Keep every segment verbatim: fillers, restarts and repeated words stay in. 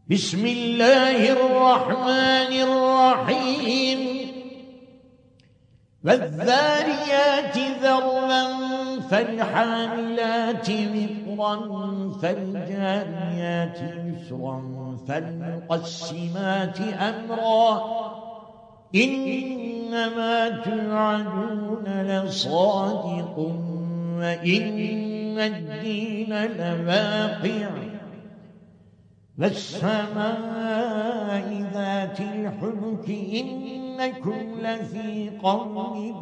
بسم الله الرحمن الرحيم والذاريات ذروا فالحاملات وقرا فالجاريات يسرا فالمقسمات أمرا إنما توعدون لصادق وإن الدين لواقع والسماء ذات الحبك إنكم لفي قوم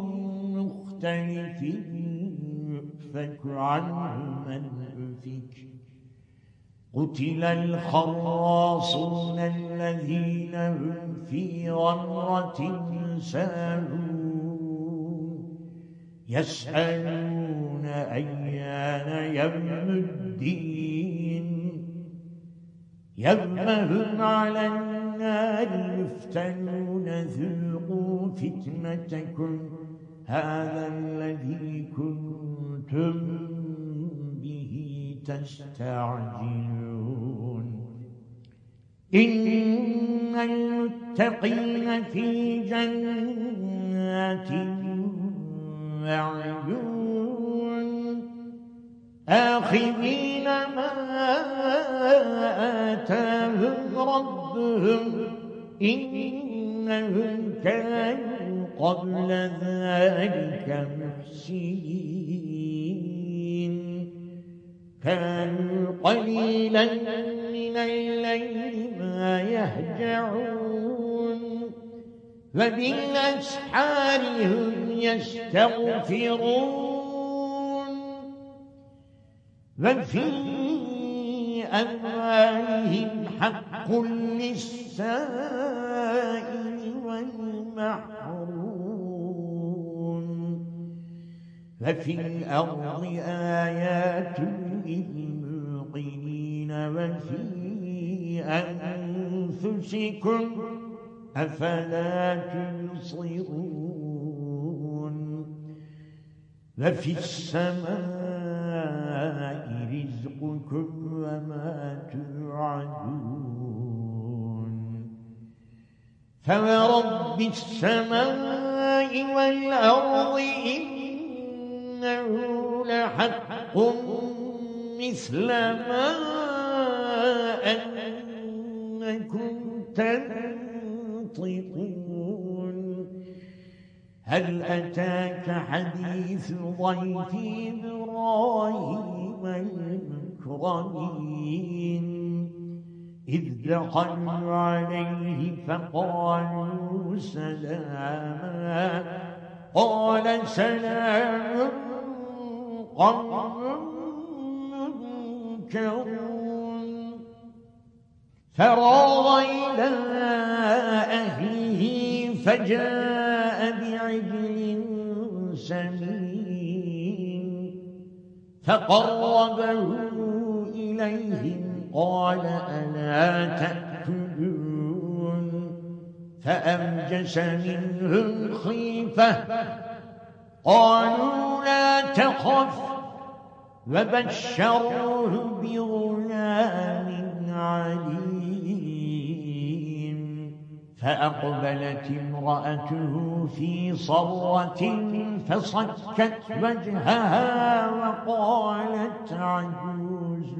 مختلف يؤفك عنه من أفك قتل الخراصون الذين هم في غمرة ساهون يسألون أيان يوم الدين يوم هم على النار يفتنون ذوقوا فتنتكم هذا الذي كنتم به تستعجلون إن المتقين في جنات وعيون آخذين ما آتاهم ربهم إنهم كانوا قبل ذلك محسنين كانوا قليلا من الليل ما يهجعون وبالأسحار هم يستغفرون وفي أموالهم حق للسائل والمحروم وفي الأرض آيات للموقنين وفي أنفسكم أفلا تبصرون وفي السماء رزقكم وما توعدون فورب السماء والأرض إنه لحق مثل ما أنكم تنطقون هل أتاك حديث ضيف إبراهيم المكرمين إذ دخلوا عليه فقالوا سلاما قال سلام قوم منكرون فراغ إلى أهله فجاء بعجل سمين فقربه إليهم قال ألا تأكلون فأوجس منهم خيفة قالوا لا تخف وبشروه بغلام عليم فأقبلت امرأته في صرة فصكت وجهها وقالت عجوز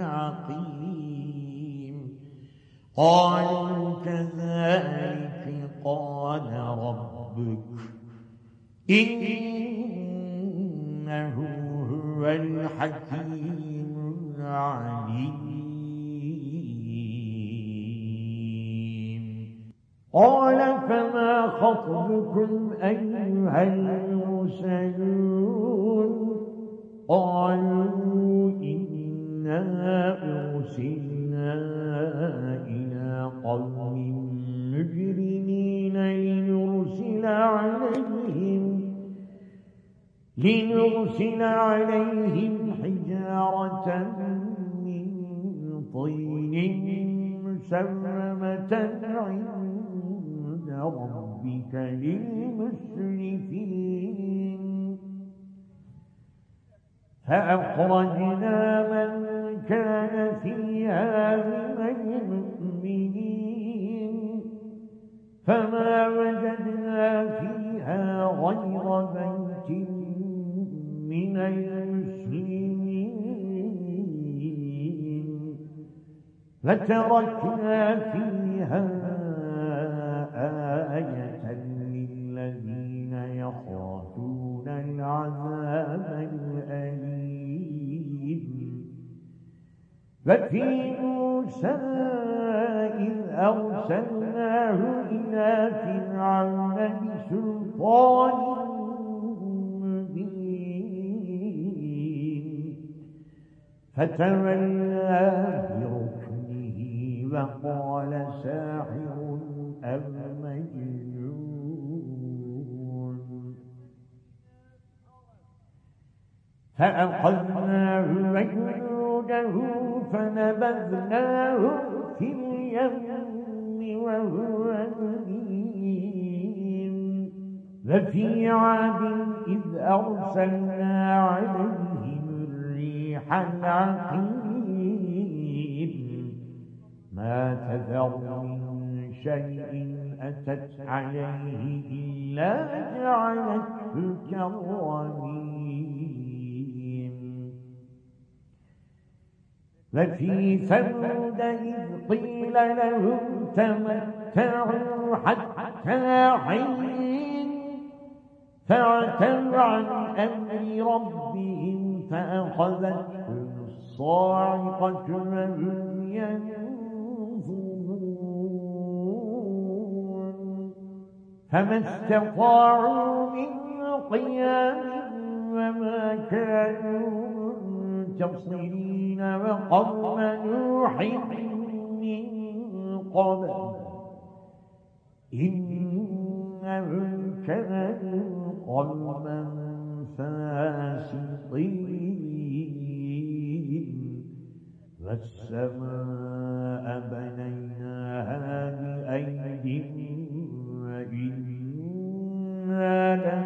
عقيم قالوا كذلك قال ربك إنه هو الحكيم العليم قال فما خطبكم أيها المرسلون قالوا إنا أرسلنا إلى قوم مجرمين لنرسل عليهم لنرسل عليهم حجارة من طين مسومة عند ربك للمسرفين فأخرجنا من كان فيها من فما وجدنا فيها غير بيت من المسلمين فتركنا فيها آية للذين يخافون العذاب الأليم وفي موسى إذ أرسلناه إلى فرعون بسلطان مبين فتولى بركنه وقال ساحر أو مجنون فأخذناه وجنوده فنبذناه في اليم وهو مليم وفي عاد إذ أرسلنا عليهم الريح العقيم ما تذر من شيء أتت عليه إلا جعلته كالرميم وفي ثمود إذ قيل لهم تمتعوا حتى حين فعتوا عن أمر ربهم فأخذتهم الصاعقة وهم ينظرون فما استطاعوا من قيام وما كانوا منتصرين وقوم نوح من قبل إنهم كانوا قوما فاسقين والسماء بنيناها بأيد وإنا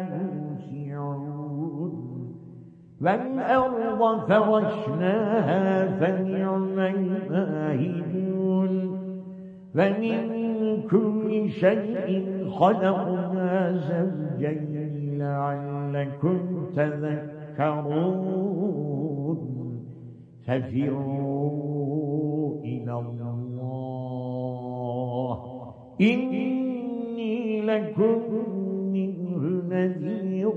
لموسعون والأرض فرشناها فنعم الماهدون ومن كل شيء خلقنا زوجين لعلكم تذكرون ففروا إلى الله إني لكم منه نذير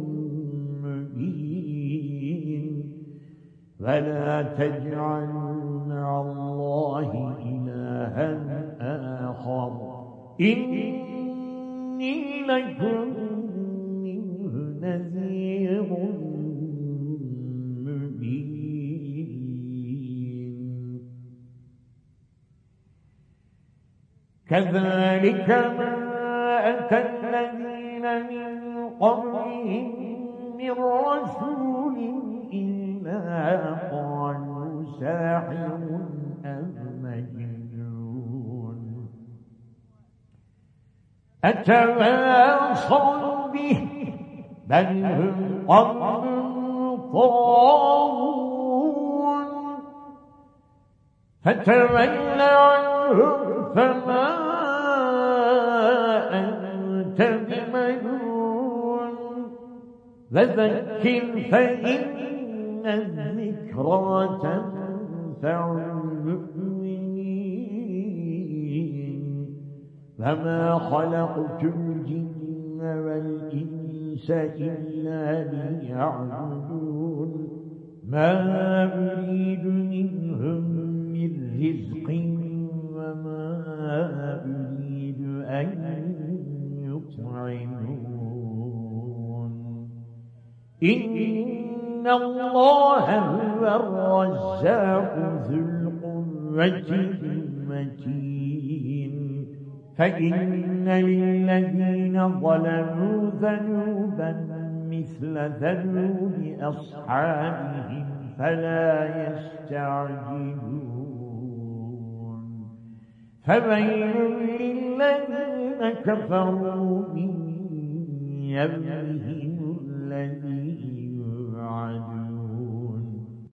مبين ولا تجعلوا مع الله إلها آخر إني لكم منه نذير مبين كذلك ما أتى الذين من قبلهم من رسول إلا قالوا ساحر أو مجنون أتواصوا به بل هم قوم طاغون فتول عنهم فما أنت بمجنون وذكر فإن الذكرى تنفع المؤمنين وما خلقت الجن والإنس إلا ليعبدون ما أريد منهم من رزق وما أريد أن يطعمون إن الله هو الرزاق ذو القوة المتين فإن للذين ظلموا ذنوبا مثل ذنوب أصحابهم فلا يستعجلون فويل للذين كفروا من يومهم الذي يوعدون